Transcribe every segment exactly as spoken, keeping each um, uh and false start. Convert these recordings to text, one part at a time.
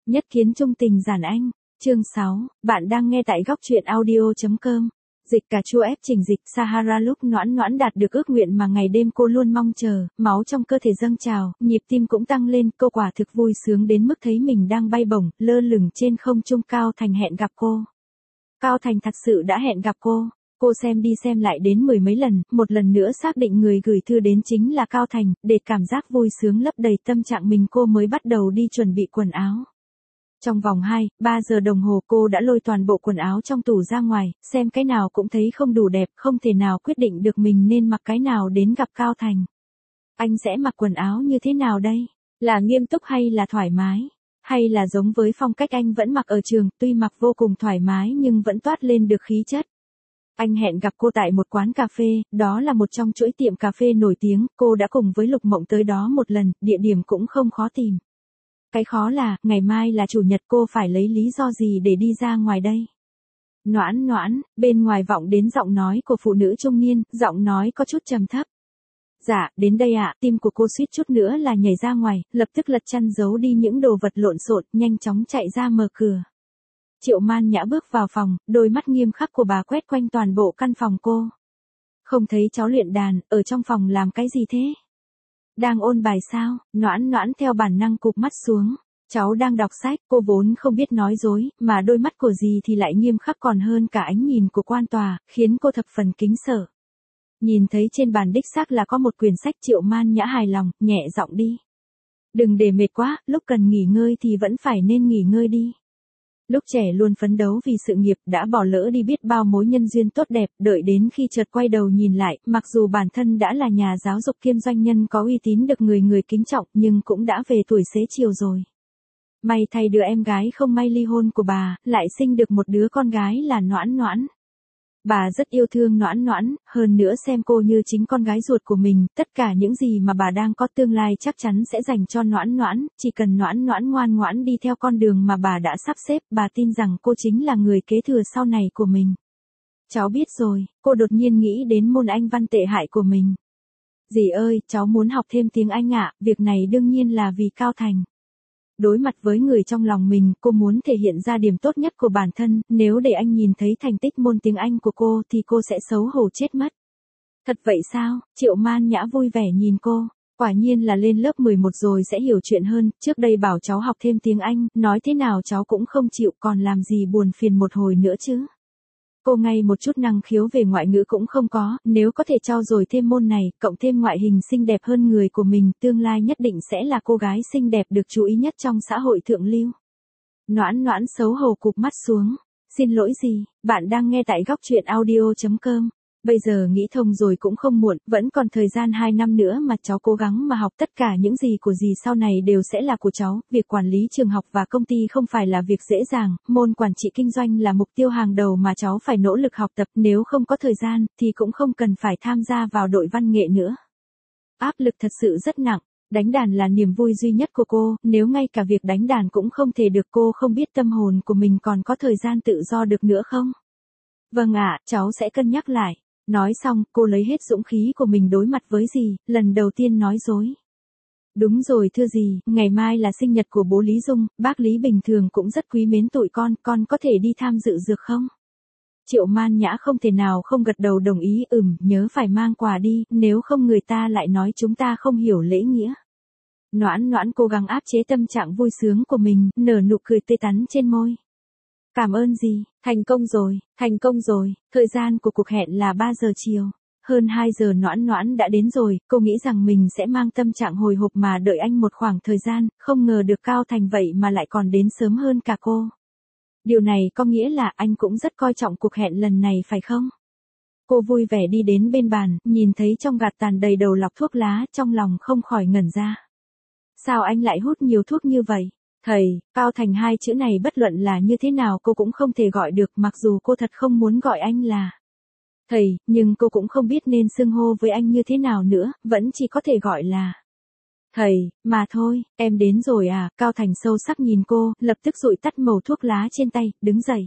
Nhất kiến trung tình giản anh. Chương sáu, bạn đang nghe tại góc truyện audio.com. Dịch cà chua ép trình dịch Sahara lúc Noãn Noãn đạt được ước nguyện mà ngày đêm cô luôn mong chờ, máu trong cơ thể dâng trào, nhịp tim cũng tăng lên, cô quả thực vui sướng đến mức thấy mình đang bay bổng, lơ lửng trên không trung. Cao Thành hẹn gặp cô. Cao Thành thật sự đã hẹn gặp cô. Cô xem đi xem lại đến mười mấy lần, một lần nữa xác định người gửi thư đến chính là Cao Thành, để cảm giác vui sướng lấp đầy tâm trạng mình cô mới bắt đầu đi chuẩn bị quần áo. Trong vòng hai, ba giờ đồng hồ cô đã lôi toàn bộ quần áo trong tủ ra ngoài, xem cái nào cũng thấy không đủ đẹp, không thể nào quyết định được mình nên mặc cái nào đến gặp Cao Thành. Anh sẽ mặc quần áo như thế nào đây? Là nghiêm túc hay là thoải mái? Hay là giống với phong cách anh vẫn mặc ở trường, tuy mặc vô cùng thoải mái nhưng vẫn toát lên được khí chất. Anh hẹn gặp cô tại một quán cà phê, đó là một trong chuỗi tiệm cà phê nổi tiếng, cô đã cùng với Lục Mộng tới đó một lần, địa điểm cũng không khó tìm. Cái khó là, ngày mai là chủ nhật, cô phải lấy lý do gì để đi ra ngoài đây? Noãn Noãn, bên ngoài vọng đến giọng nói của phụ nữ trung niên, giọng nói có chút trầm thấp. Dạ, đến đây ạ, tim của cô suýt chút nữa là nhảy ra ngoài, lập tức lật chăn giấu đi những đồ vật lộn xộn, nhanh chóng chạy ra mở cửa. Triệu Man Nhã bước vào phòng, đôi mắt nghiêm khắc của bà quét quanh toàn bộ căn phòng cô. Không thấy cháu luyện đàn, ở trong phòng làm cái gì thế? Đang ôn bài sao? Noãn Noãn theo bản năng cụp mắt xuống. Cháu đang đọc sách, cô vốn không biết nói dối, mà đôi mắt của dì thì lại nghiêm khắc còn hơn cả ánh nhìn của quan tòa, khiến cô thập phần kính sợ. Nhìn thấy trên bàn đích xác là có một quyển sách. Triệu Man Nhã hài lòng, nhẹ giọng đi. Đừng để mệt quá, lúc cần nghỉ ngơi thì vẫn phải nên nghỉ ngơi đi. Lúc trẻ luôn phấn đấu vì sự nghiệp, đã bỏ lỡ đi biết bao mối nhân duyên tốt đẹp, đợi đến khi chợt quay đầu nhìn lại, mặc dù bản thân đã là nhà giáo dục kiêm doanh nhân có uy tín được người người kính trọng, nhưng cũng đã về tuổi xế chiều rồi. May thay đứa em gái không may ly hôn của bà, lại sinh được một đứa con gái là Noãn Noãn. Bà rất yêu thương Noãn Noãn, hơn nữa xem cô như chính con gái ruột của mình, tất cả những gì mà bà đang có tương lai chắc chắn sẽ dành cho Noãn Noãn, chỉ cần Noãn Noãn ngoan ngoãn đi theo con đường mà bà đã sắp xếp, bà tin rằng cô chính là người kế thừa sau này của mình. Cháu biết rồi, cô đột nhiên nghĩ đến môn Anh văn tệ hại của mình. Dì ơi, cháu muốn học thêm tiếng Anh ạ, việc này đương nhiên là vì Cao Thành. Đối mặt với người trong lòng mình, cô muốn thể hiện ra điểm tốt nhất của bản thân, nếu để anh nhìn thấy thành tích môn tiếng Anh của cô thì cô sẽ xấu hổ chết mất. Thật vậy sao? Triệu Man Nhã vui vẻ nhìn cô, quả nhiên là lên lớp mười một rồi sẽ hiểu chuyện hơn, trước đây bảo cháu học thêm tiếng Anh, nói thế nào cháu cũng không chịu, còn làm gì buồn phiền một hồi nữa chứ. Cô ngay một chút năng khiếu về ngoại ngữ cũng không có, nếu có thể trau dồi thêm môn này, cộng thêm ngoại hình xinh đẹp hơn người của mình, tương lai nhất định sẽ là cô gái xinh đẹp được chú ý nhất trong xã hội thượng lưu. Noãn Noãn xấu hổ cụp mắt xuống. Xin lỗi gì, bạn đang nghe tại góc truyện audio.com. Bây giờ nghĩ thông rồi cũng không muộn, vẫn còn thời gian hai năm nữa mà cháu cố gắng mà học, tất cả những gì của dì sau này đều sẽ là của cháu. Việc quản lý trường học và công ty không phải là việc dễ dàng, môn quản trị kinh doanh là mục tiêu hàng đầu mà cháu phải nỗ lực học tập, nếu không có thời gian thì cũng không cần phải tham gia vào đội văn nghệ nữa. Áp lực thật sự rất nặng, đánh đàn là niềm vui duy nhất của cô, nếu ngay cả việc đánh đàn cũng không thể được, cô không biết tâm hồn của mình còn có thời gian tự do được nữa không? Vâng ạ, cháu sẽ cân nhắc lại. Nói xong, cô lấy hết dũng khí của mình đối mặt với dì, lần đầu tiên nói dối. Đúng rồi thưa dì, ngày mai là sinh nhật của bố Lý Dung, bác Lý bình thường cũng rất quý mến tụi con, con có thể đi tham dự dược không? Triệu Man Nhã không thể nào không gật đầu đồng ý, ừm, nhớ phải mang quà đi, nếu không người ta lại nói chúng ta không hiểu lễ nghĩa. Noãn Noãn cố gắng áp chế tâm trạng vui sướng của mình, nở nụ cười tươi tắn trên môi. Cảm ơn dì, thành công rồi, thành công rồi, thời gian của cuộc hẹn là ba giờ chiều. Hơn hai giờ Noãn Noãn đã đến rồi, cô nghĩ rằng mình sẽ mang tâm trạng hồi hộp mà đợi anh một khoảng thời gian, không ngờ được Cao Thành vậy mà lại còn đến sớm hơn cả cô. Điều này có nghĩa là anh cũng rất coi trọng cuộc hẹn lần này phải không? Cô vui vẻ đi đến bên bàn, nhìn thấy trong gạt tàn đầy đầu lọc thuốc lá, trong lòng không khỏi ngẩn ra. Sao anh lại hút nhiều thuốc như vậy? Thầy, Cao Thành hai chữ này bất luận là như thế nào cô cũng không thể gọi được, mặc dù cô thật không muốn gọi anh là thầy, nhưng cô cũng không biết nên xưng hô với anh như thế nào nữa, vẫn chỉ có thể gọi là thầy, mà thôi. Em đến rồi à? Cao Thành sâu sắc nhìn cô, lập tức dụi tắt mẩu thuốc lá trên tay, đứng dậy.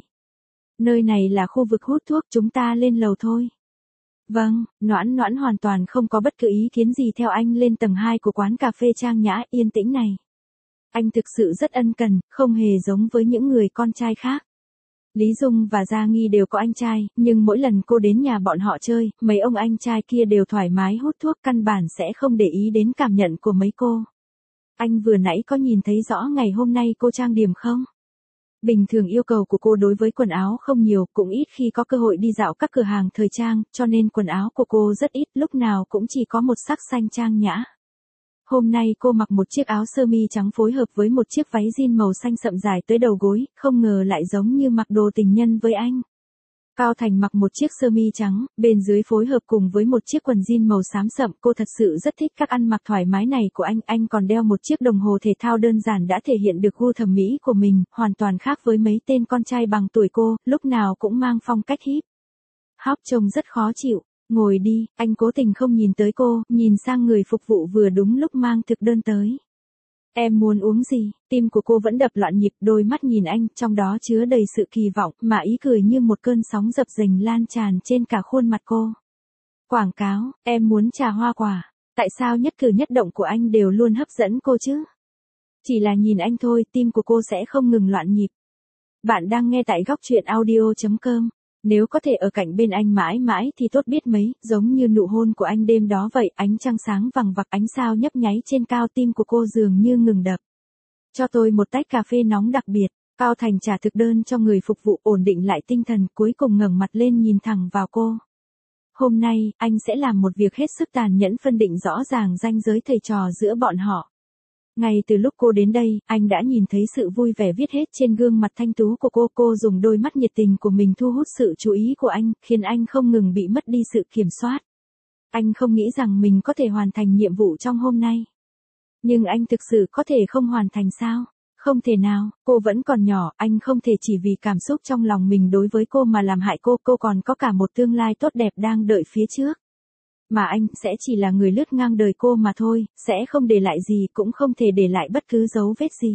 Nơi này là khu vực hút thuốc, chúng ta lên lầu thôi. Vâng, Noãn Noãn hoàn toàn không có bất cứ ý kiến gì theo anh lên tầng hai của quán cà phê trang nhã yên tĩnh này. Anh thực sự rất ân cần, không hề giống với những người con trai khác. Lý Dung và Gia Nghi đều có anh trai, nhưng mỗi lần cô đến nhà bọn họ chơi, mấy ông anh trai kia đều thoải mái hút thuốc, căn bản sẽ không để ý đến cảm nhận của mấy cô. Anh vừa nãy có nhìn thấy rõ ngày hôm nay cô trang điểm không? Bình thường yêu cầu của cô đối với quần áo không nhiều, cũng ít khi có cơ hội đi dạo các cửa hàng thời trang, cho nên quần áo của cô rất ít, lúc nào cũng chỉ có một sắc xanh trang nhã. Hôm nay cô mặc một chiếc áo sơ mi trắng phối hợp với một chiếc váy jean màu xanh sậm dài tới đầu gối, không ngờ lại giống như mặc đồ tình nhân với anh. Cao Thành mặc một chiếc sơ mi trắng, bên dưới phối hợp cùng với một chiếc quần jean màu xám sậm, cô thật sự rất thích các ăn mặc thoải mái này của anh, anh còn đeo một chiếc đồng hồ thể thao đơn giản đã thể hiện được gu thẩm mỹ của mình, hoàn toàn khác với mấy tên con trai bằng tuổi cô, lúc nào cũng mang phong cách hip hop trông rất khó chịu. Ngồi đi, anh cố tình không nhìn tới cô, nhìn sang người phục vụ vừa đúng lúc mang thực đơn tới. Em muốn uống gì? Tim của cô vẫn đập loạn nhịp, đôi mắt nhìn anh, trong đó chứa đầy sự kỳ vọng, mà ý cười như một cơn sóng dập dềnh lan tràn trên cả khuôn mặt cô. Quảng cáo, em muốn trà hoa quả. Tại sao nhất cử nhất động của anh đều luôn hấp dẫn cô chứ? Chỉ là nhìn anh thôi, tim của cô sẽ không ngừng loạn nhịp. Bạn đang nghe tại góc truyện audio chấm com. Nếu có thể ở cạnh bên anh mãi mãi thì tốt biết mấy, giống như nụ hôn của anh đêm đó vậy, ánh trăng sáng vằng vặc, ánh sao nhấp nháy trên cao, tim của cô dường như ngừng đập. Cho tôi một tách cà phê nóng đặc biệt. Cao Thành trả thực đơn cho người phục vụ, ổn định lại tinh thần, cuối cùng ngẩng mặt lên nhìn thẳng vào cô. Hôm nay, anh sẽ làm một việc hết sức tàn nhẫn, phân định rõ ràng ranh giới thầy trò giữa bọn họ. Ngay từ lúc cô đến đây, anh đã nhìn thấy sự vui vẻ viết hết trên gương mặt thanh tú của cô. Cô dùng đôi mắt nhiệt tình của mình thu hút sự chú ý của anh, khiến anh không ngừng bị mất đi sự kiểm soát. Anh không nghĩ rằng mình có thể hoàn thành nhiệm vụ trong hôm nay. Nhưng anh thực sự có thể không hoàn thành sao? Không thể nào, cô vẫn còn nhỏ, anh không thể chỉ vì cảm xúc trong lòng mình đối với cô mà làm hại cô. Cô còn có cả một tương lai tốt đẹp đang đợi phía trước. Mà anh sẽ chỉ là người lướt ngang đời cô mà thôi, sẽ không để lại gì, cũng không thể để lại bất cứ dấu vết gì.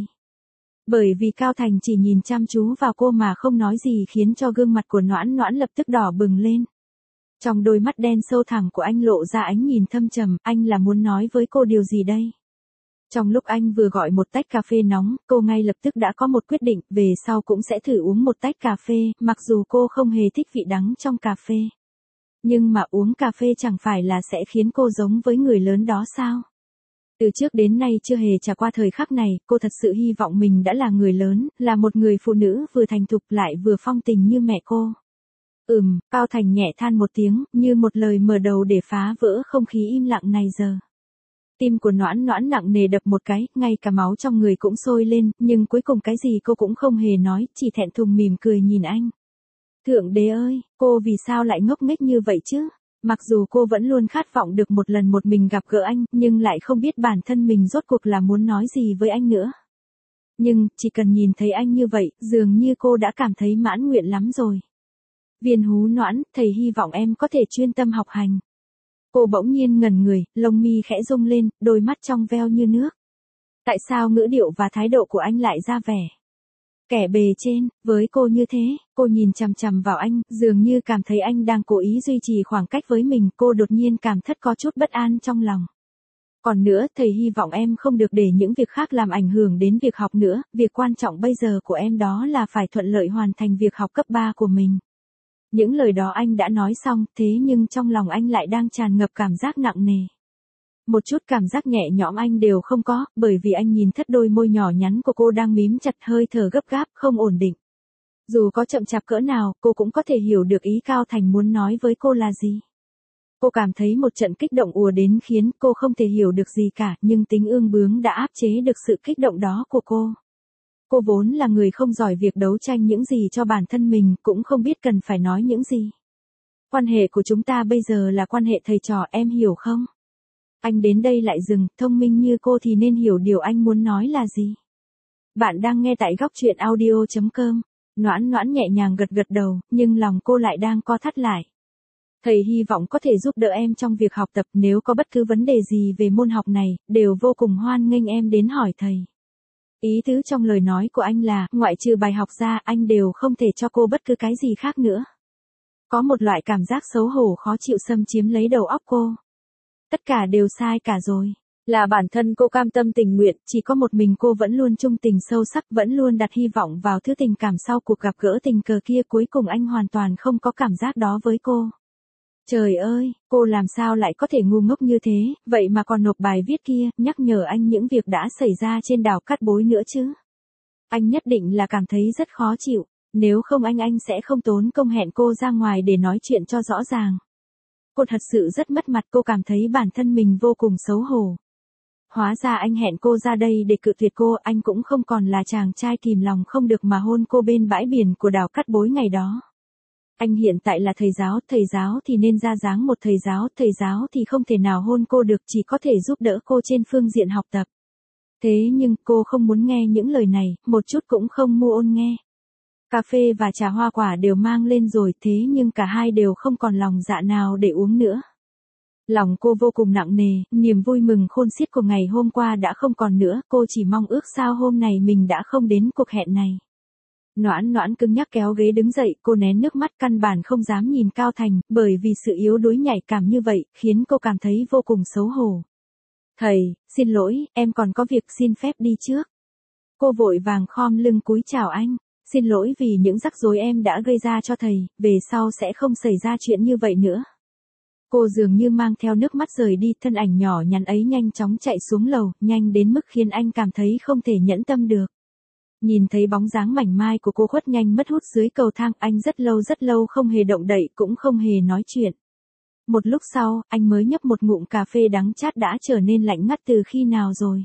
Bởi vì Cao Thành chỉ nhìn chăm chú vào cô mà không nói gì, khiến cho gương mặt của Noãn Noãn lập tức đỏ bừng lên. Trong đôi mắt đen sâu thẳm của anh lộ ra ánh nhìn thâm trầm, anh là muốn nói với cô điều gì đây? Trong lúc anh vừa gọi một tách cà phê nóng, cô ngay lập tức đã có một quyết định, về sau cũng sẽ thử uống một tách cà phê, mặc dù cô không hề thích vị đắng trong cà phê. Nhưng mà uống cà phê chẳng phải là sẽ khiến cô giống với người lớn đó sao? Từ trước đến nay chưa hề trải qua thời khắc này, cô thật sự hy vọng mình đã là người lớn, là một người phụ nữ vừa thành thục lại vừa phong tình như mẹ cô. Ừm, Cao Thành nhẹ than một tiếng, như một lời mở đầu để phá vỡ không khí im lặng này giờ. Tim của Noãn Noãn nặng nề đập một cái, ngay cả máu trong người cũng sôi lên, nhưng cuối cùng cái gì cô cũng không hề nói, chỉ thẹn thùng mỉm cười nhìn anh. Thượng đế ơi, cô vì sao lại ngốc nghếch như vậy chứ? Mặc dù cô vẫn luôn khát vọng được một lần một mình gặp gỡ anh, nhưng lại không biết bản thân mình rốt cuộc là muốn nói gì với anh nữa. Nhưng, chỉ cần nhìn thấy anh như vậy, dường như cô đã cảm thấy mãn nguyện lắm rồi. Viên Hú Noãn, thầy hy vọng em có thể chuyên tâm học hành. Cô bỗng nhiên ngẩn người, lông mi khẽ rung lên, đôi mắt trong veo như nước. Tại sao ngữ điệu và thái độ của anh lại ra vẻ kẻ bề trên, với cô như thế? Cô nhìn chằm chằm vào anh, dường như cảm thấy anh đang cố ý duy trì khoảng cách với mình, cô đột nhiên cảm thấy có chút bất an trong lòng. Còn nữa, thầy hy vọng em không được để những việc khác làm ảnh hưởng đến việc học nữa, việc quan trọng bây giờ của em đó là phải thuận lợi hoàn thành việc học cấp ba của mình. Những lời đó anh đã nói xong, thế nhưng trong lòng anh lại đang tràn ngập cảm giác nặng nề. Một chút cảm giác nhẹ nhõm anh đều không có, bởi vì anh nhìn thất đôi môi nhỏ nhắn của cô đang mím chặt, hơi thở gấp gáp, không ổn định. Dù có chậm chạp cỡ nào, cô cũng có thể hiểu được ý Cao Thành muốn nói với cô là gì. Cô cảm thấy một trận kích động ùa đến khiến cô không thể hiểu được gì cả, nhưng tính ương bướng đã áp chế được sự kích động đó của cô. Cô vốn là người không giỏi việc đấu tranh những gì cho bản thân mình, cũng không biết cần phải nói những gì. Quan hệ của chúng ta bây giờ là quan hệ thầy trò, em hiểu không? Anh đến đây lại dừng, thông minh như cô thì nên hiểu điều anh muốn nói là gì. Bạn đang nghe tại góc truyện audio chấm com. Noãn Noãn nhẹ nhàng gật gật đầu, nhưng lòng cô lại đang co thắt lại. Thầy hy vọng có thể giúp đỡ em trong việc học tập, nếu có bất cứ vấn đề gì về môn học này, đều vô cùng hoan nghênh em đến hỏi thầy. Ý tứ trong lời nói của anh là, ngoại trừ bài học ra, anh đều không thể cho cô bất cứ cái gì khác nữa. Có một loại cảm giác xấu hổ khó chịu xâm chiếm lấy đầu óc cô. Tất cả đều sai cả rồi. Là bản thân cô cam tâm tình nguyện, chỉ có một mình cô vẫn luôn trung tình sâu sắc, vẫn luôn đặt hy vọng vào thứ tình cảm sau cuộc gặp gỡ tình cờ kia, cuối cùng anh hoàn toàn không có cảm giác đó với cô. Trời ơi, cô làm sao lại có thể ngu ngốc như thế, vậy mà còn nộp bài viết kia, nhắc nhở anh những việc đã xảy ra trên đảo Cát Bối nữa chứ. Anh nhất định là cảm thấy rất khó chịu, nếu không anh anh sẽ không tốn công hẹn cô ra ngoài để nói chuyện cho rõ ràng. Cô thật sự rất mất mặt, cô cảm thấy bản thân mình vô cùng xấu hổ. Hóa ra anh hẹn cô ra đây để cự tuyệt cô, anh cũng không còn là chàng trai kìm lòng không được mà hôn cô bên bãi biển của đảo Cát Bối ngày đó. Anh hiện tại là thầy giáo, thầy giáo thì nên ra dáng một thầy giáo, thầy giáo thì không thể nào hôn cô được, chỉ có thể giúp đỡ cô trên phương diện học tập. Thế nhưng cô không muốn nghe những lời này, một chút cũng không mua ôn nghe. Cà phê và trà hoa quả đều mang lên rồi, thế nhưng cả hai đều không còn lòng dạ nào để uống nữa. Lòng cô vô cùng nặng nề, niềm vui mừng khôn xiết của ngày hôm qua đã không còn nữa, cô chỉ mong ước sao hôm nay mình đã không đến cuộc hẹn này. Noãn Noãn cứng nhắc kéo ghế đứng dậy, cô nén nước mắt căn bản không dám nhìn Cao Thành, bởi vì sự yếu đuối nhạy cảm như vậy, khiến cô cảm thấy vô cùng xấu hổ. Thầy, xin lỗi, em còn có việc, xin phép đi trước. Cô vội vàng khom lưng cúi chào anh, xin lỗi vì những rắc rối em đã gây ra cho thầy, về sau sẽ không xảy ra chuyện như vậy nữa. Cô dường như mang theo nước mắt rời đi, thân ảnh nhỏ nhắn ấy nhanh chóng chạy xuống lầu, nhanh đến mức khiến anh cảm thấy không thể nhẫn tâm được. Nhìn thấy bóng dáng mảnh mai của cô khuất nhanh mất hút dưới cầu thang, anh rất lâu rất lâu không hề động đậy, cũng không hề nói chuyện. Một lúc sau, anh mới nhấp một ngụm cà phê đắng chát đã trở nên lạnh ngắt từ khi nào rồi.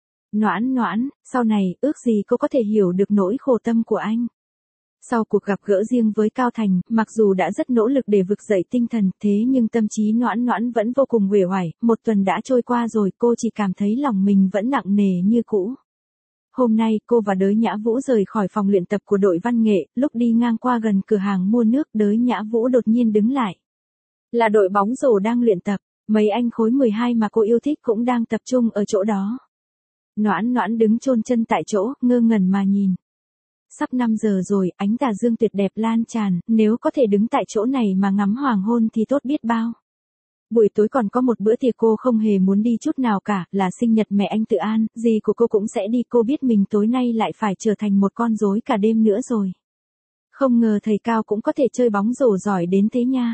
Noãn Noãn, sau này, ước gì cô có thể hiểu được nỗi khổ tâm của anh. Sau cuộc gặp gỡ riêng với Cao Thành, mặc dù đã rất nỗ lực để vực dậy tinh thần, thế nhưng tâm trí Noãn Noãn vẫn vô cùng uể oải, một tuần đã trôi qua rồi, cô chỉ cảm thấy lòng mình vẫn nặng nề như cũ. Hôm nay, cô và Đới Nhã Vũ rời khỏi phòng luyện tập của đội văn nghệ, lúc đi ngang qua gần cửa hàng mua nước, Đới Nhã Vũ đột nhiên đứng lại. Là đội bóng rổ đang luyện tập, mấy anh khối mười hai mà cô yêu thích cũng đang tập trung ở chỗ đó. Noãn Noãn đứng chôn chân tại chỗ, ngơ ngẩn mà nhìn. Sắp năm giờ rồi, ánh tà dương tuyệt đẹp lan tràn, nếu có thể đứng tại chỗ này mà ngắm hoàng hôn thì tốt biết bao. Buổi tối còn có một bữa tiệc cô không hề muốn đi chút nào cả, là sinh nhật mẹ anh Tự An, dì của cô cũng sẽ đi, cô biết mình tối nay lại phải trở thành một con rối cả đêm nữa rồi. Không ngờ thầy Cao cũng có thể chơi bóng rổ giỏi đến thế nha.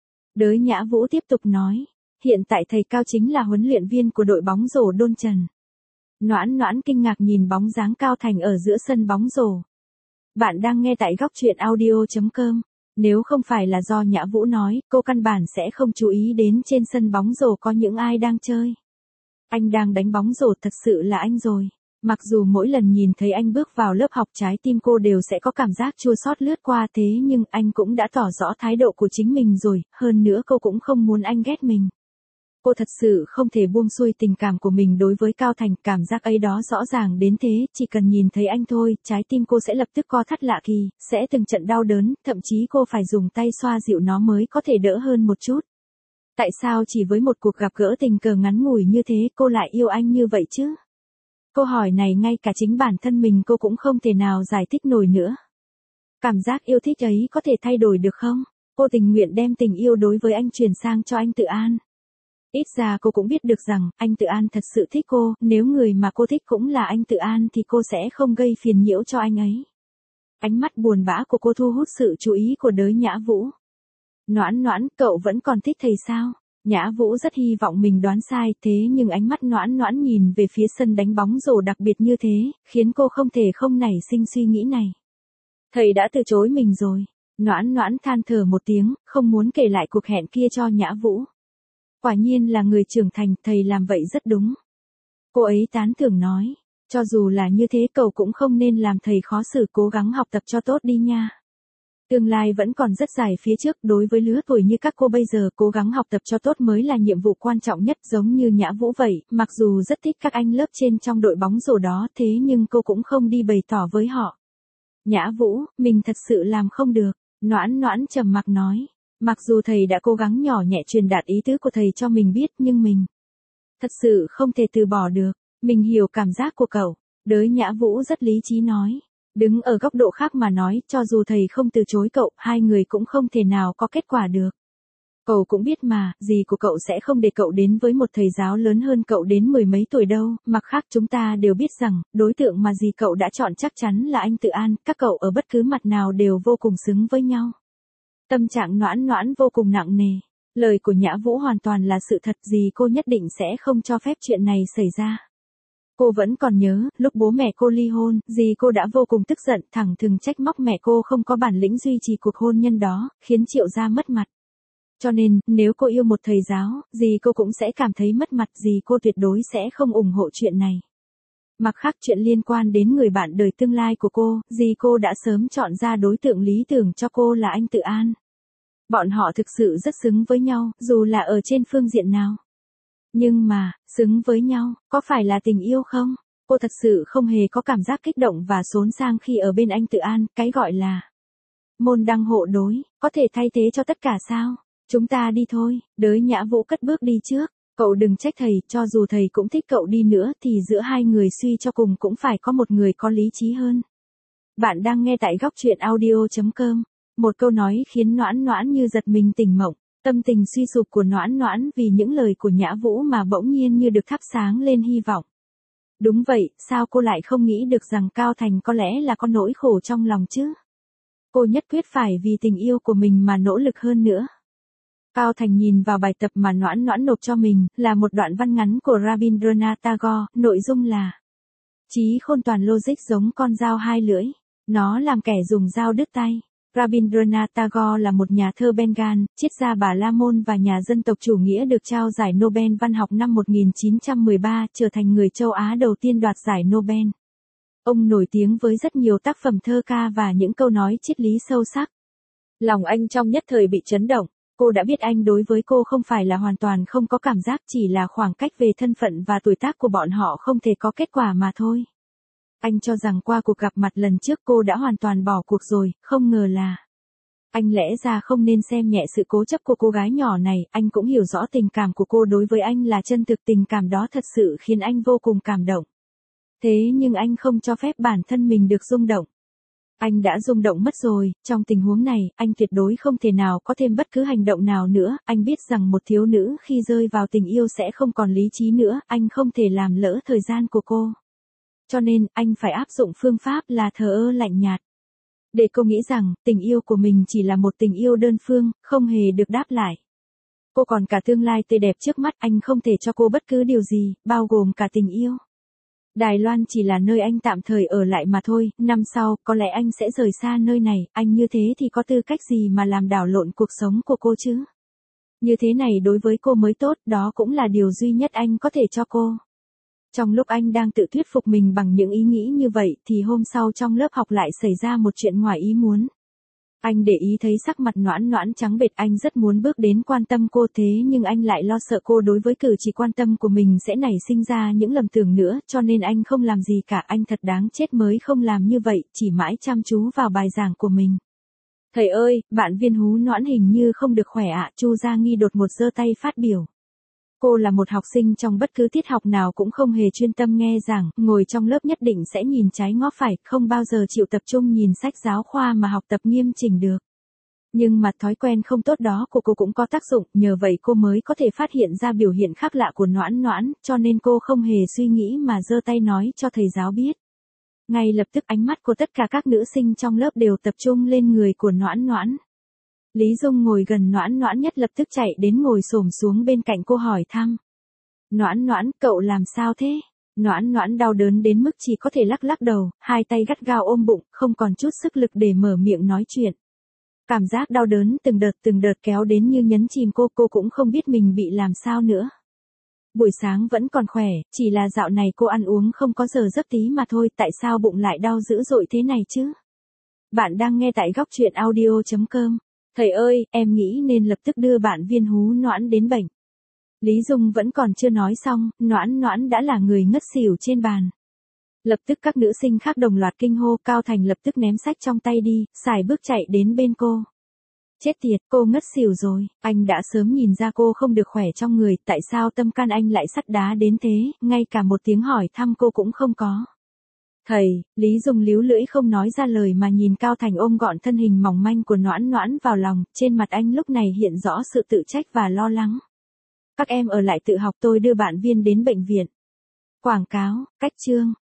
Đới Nhã Vũ tiếp tục nói, hiện tại thầy Cao chính là huấn luyện viên của đội bóng rổ Đôn Trần. Noãn Noãn kinh ngạc nhìn bóng dáng Cao Thành ở giữa sân bóng rổ. Bạn đang nghe tại góc truyện audio chấm com. Nếu không phải là do Nhã Vũ nói, cô căn bản sẽ không chú ý đến trên sân bóng rổ có những ai đang chơi. Anh đang đánh bóng rổ, thật sự là anh rồi. Mặc dù mỗi lần nhìn thấy anh bước vào lớp học, trái tim cô đều sẽ có cảm giác chua xót lướt qua, thế nhưng anh cũng đã tỏ rõ thái độ của chính mình rồi, hơn nữa cô cũng không muốn anh ghét mình. Cô thật sự không thể buông xuôi tình cảm của mình đối với Cao Thành, cảm giác ấy đó rõ ràng đến thế, chỉ cần nhìn thấy anh thôi, trái tim cô sẽ lập tức co thắt lạ kỳ, sẽ từng trận đau đớn, thậm chí cô phải dùng tay xoa dịu nó mới có thể đỡ hơn một chút. Tại sao chỉ với một cuộc gặp gỡ tình cờ ngắn ngủi như thế cô lại yêu anh như vậy chứ? Câu hỏi này ngay cả chính bản thân mình cô cũng không thể nào giải thích nổi nữa. Cảm giác yêu thích ấy có thể thay đổi được không? Cô tình nguyện đem tình yêu đối với anh truyền sang cho anh Tự An. Ít ra cô cũng biết được rằng, anh Tự An thật sự thích cô, nếu người mà cô thích cũng là anh Tự An thì cô sẽ không gây phiền nhiễu cho anh ấy. Ánh mắt buồn bã của cô thu hút sự chú ý của Đới Nhã Vũ. Noãn Noãn, cậu vẫn còn thích thầy sao? Nhã Vũ rất hy vọng mình đoán sai, thế nhưng ánh mắt Noãn Noãn nhìn về phía sân đánh bóng rổ đặc biệt như thế, khiến cô không thể không nảy sinh suy nghĩ này. Thầy đã từ chối mình rồi. Noãn Noãn than thở một tiếng, không muốn kể lại cuộc hẹn kia cho Nhã Vũ. Quả nhiên là người trưởng thành, thầy làm vậy rất đúng. Cô ấy tán thưởng nói, cho dù là như thế cậu cũng không nên làm thầy khó xử, cố gắng học tập cho tốt đi nha. Tương lai vẫn còn rất dài phía trước, đối với lứa tuổi như các cô bây giờ, cố gắng học tập cho tốt mới là nhiệm vụ quan trọng nhất, giống như Nhã Vũ vậy, mặc dù rất thích các anh lớp trên trong đội bóng rổ đó, thế nhưng cô cũng không đi bày tỏ với họ. Nhã Vũ, mình thật sự làm không được, Noãn Noãn trầm mặc nói. Mặc dù thầy đã cố gắng nhỏ nhẹ truyền đạt ý tứ của thầy cho mình biết, nhưng mình thật sự không thể từ bỏ được. Mình hiểu cảm giác của cậu. Đới Nhã Vũ rất lý trí nói. Đứng ở góc độ khác mà nói, cho dù thầy không từ chối cậu, hai người cũng không thể nào có kết quả được. Cậu cũng biết mà, dì của cậu sẽ không để cậu đến với một thầy giáo lớn hơn cậu đến mười mấy tuổi đâu, mặt khác chúng ta đều biết rằng, đối tượng mà dì cậu đã chọn chắc chắn là anh Tự An, các cậu ở bất cứ mặt nào đều vô cùng xứng với nhau. Tâm trạng Noãn Noãn vô cùng nặng nề, lời của Nhã Vũ hoàn toàn là sự thật, dì cô nhất định sẽ không cho phép chuyện này xảy ra. Cô vẫn còn nhớ, lúc bố mẹ cô ly hôn, dì cô đã vô cùng tức giận, thẳng thừng trách móc mẹ cô không có bản lĩnh duy trì cuộc hôn nhân đó, khiến Triệu gia mất mặt. Cho nên, nếu cô yêu một thầy giáo, dì cô cũng sẽ cảm thấy mất mặt, dì cô tuyệt đối sẽ không ủng hộ chuyện này. Mặt khác chuyện liên quan đến người bạn đời tương lai của cô, dì cô đã sớm chọn ra đối tượng lý tưởng cho cô là anh Tự An. Bọn họ thực sự rất xứng với nhau, dù là ở trên phương diện nào. Nhưng mà, xứng với nhau, có phải là tình yêu không? Cô thật sự không hề có cảm giác kích động và xốn sang khi ở bên anh Tự An, cái gọi là môn đăng hộ đối, có thể thay thế cho tất cả sao? Chúng ta đi thôi, đới Nhã Vũ cất bước đi trước. Cậu đừng trách thầy, cho dù thầy cũng thích cậu đi nữa thì giữa hai người suy cho cùng cũng phải có một người có lý trí hơn. Bạn đang nghe tại góc truyện audio chấm com. Một câu nói khiến Noãn Noãn như giật mình tỉnh mộng, tâm tình suy sụp của Noãn Noãn vì những lời của Nhã Vũ mà bỗng nhiên như được thắp sáng lên hy vọng. Đúng vậy, sao cô lại không nghĩ được rằng Cao Thành có lẽ là có nỗi khổ trong lòng chứ? Cô nhất quyết phải vì tình yêu của mình mà nỗ lực hơn nữa. Cao Thành nhìn vào bài tập mà Noãn Noãn nộp cho mình, là một đoạn văn ngắn của Rabindranath Tagore, nội dung là: trí khôn toàn logic giống con dao hai lưỡi, nó làm kẻ dùng dao đứt tay. Rabindranath Tagore là một nhà thơ Bengal, triết gia Bà La Môn và nhà dân tộc chủ nghĩa, được trao giải Nobel văn học năm một nghìn chín trăm mười ba, trở thành người châu Á đầu tiên đoạt giải Nobel. Ông nổi tiếng với rất nhiều tác phẩm thơ ca và những câu nói triết lý sâu sắc. Lòng anh trong nhất thời bị chấn động. Cô đã biết anh đối với cô không phải là hoàn toàn không có cảm giác, chỉ là khoảng cách về thân phận và tuổi tác của bọn họ không thể có kết quả mà thôi. Anh cho rằng qua cuộc gặp mặt lần trước cô đã hoàn toàn bỏ cuộc rồi, không ngờ là... Anh lẽ ra không nên xem nhẹ sự cố chấp của cô gái nhỏ này, anh cũng hiểu rõ tình cảm của cô đối với anh là chân thực, tình cảm đó thật sự khiến anh vô cùng cảm động. Thế nhưng anh không cho phép bản thân mình được rung động. Anh đã rung động mất rồi, trong tình huống này, anh tuyệt đối không thể nào có thêm bất cứ hành động nào nữa, anh biết rằng một thiếu nữ khi rơi vào tình yêu sẽ không còn lý trí nữa, anh không thể làm lỡ thời gian của cô. Cho nên, anh phải áp dụng phương pháp là thờ ơ lạnh nhạt. Để cô nghĩ rằng, tình yêu của mình chỉ là một tình yêu đơn phương, không hề được đáp lại. Cô còn cả tương lai tươi đẹp trước mắt, anh không thể cho cô bất cứ điều gì, bao gồm cả tình yêu. Đài Loan chỉ là nơi anh tạm thời ở lại mà thôi, năm sau, có lẽ anh sẽ rời xa nơi này, anh như thế thì có tư cách gì mà làm đảo lộn cuộc sống của cô chứ? Như thế này đối với cô mới tốt, đó cũng là điều duy nhất anh có thể cho cô. Trong lúc anh đang tự thuyết phục mình bằng những ý nghĩ như vậy, thì hôm sau trong lớp học lại xảy ra một chuyện ngoài ý muốn. Anh để ý thấy sắc mặt Noãn Noãn trắng bệch, anh rất muốn bước đến quan tâm cô, thế nhưng anh lại lo sợ cô đối với cử chỉ quan tâm của mình sẽ nảy sinh ra những lầm tưởng nữa, cho nên anh không làm gì cả, anh thật đáng chết mới không làm như vậy, chỉ mãi chăm chú vào bài giảng của mình. Thầy ơi, bạn Viên Hú Noãn hình như không được khỏe ạ, Chu Gia Nghi đột ngột giơ tay phát biểu. Cô là một học sinh trong bất cứ tiết học nào cũng không hề chuyên tâm nghe giảng, ngồi trong lớp nhất định sẽ nhìn trái ngó phải, không bao giờ chịu tập trung nhìn sách giáo khoa mà học tập nghiêm chỉnh được. Nhưng mà thói quen không tốt đó của cô cũng có tác dụng, nhờ vậy cô mới có thể phát hiện ra biểu hiện khác lạ của Noãn Noãn, cho nên cô không hề suy nghĩ mà giơ tay nói cho thầy giáo biết. Ngay lập tức ánh mắt của tất cả các nữ sinh trong lớp đều tập trung lên người của Noãn Noãn. Lý Dung ngồi gần Noãn Noãn nhất lập tức chạy đến ngồi xổm xuống bên cạnh cô hỏi thăm. Noãn Noãn, cậu làm sao thế? Noãn Noãn đau đớn đến mức chỉ có thể lắc lắc đầu, hai tay gắt gao ôm bụng, không còn chút sức lực để mở miệng nói chuyện. Cảm giác đau đớn từng đợt từng đợt kéo đến như nhấn chìm cô, cô cũng không biết mình bị làm sao nữa. Buổi sáng vẫn còn khỏe, chỉ là dạo này cô ăn uống không có giờ giấc tí mà thôi, tại sao bụng lại đau dữ dội thế này chứ? Bạn đang nghe tại góc truyện audio chấm com. Thầy ơi, em nghĩ nên lập tức đưa bạn Viên Hú Noãn đến bệnh. Lý Dung vẫn còn chưa nói xong, Noãn Noãn đã là người ngất xỉu trên bàn. Lập tức các nữ sinh khác đồng loạt kinh hô, Cao Thành lập tức ném sách trong tay đi, sải bước chạy đến bên cô. Chết tiệt, cô ngất xỉu rồi, anh đã sớm nhìn ra cô không được khỏe trong người, tại sao tâm can anh lại sắt đá đến thế, ngay cả một tiếng hỏi thăm cô cũng không có. Thầy, Lý Dung líu lưỡi không nói ra lời mà nhìn Cao Thành ôm gọn thân hình mỏng manh của Noãn Noãn vào lòng, trên mặt anh lúc này hiện rõ sự tự trách và lo lắng. Các em ở lại tự học, tôi đưa bạn Viên đến bệnh viện. Quảng cáo, cách chương.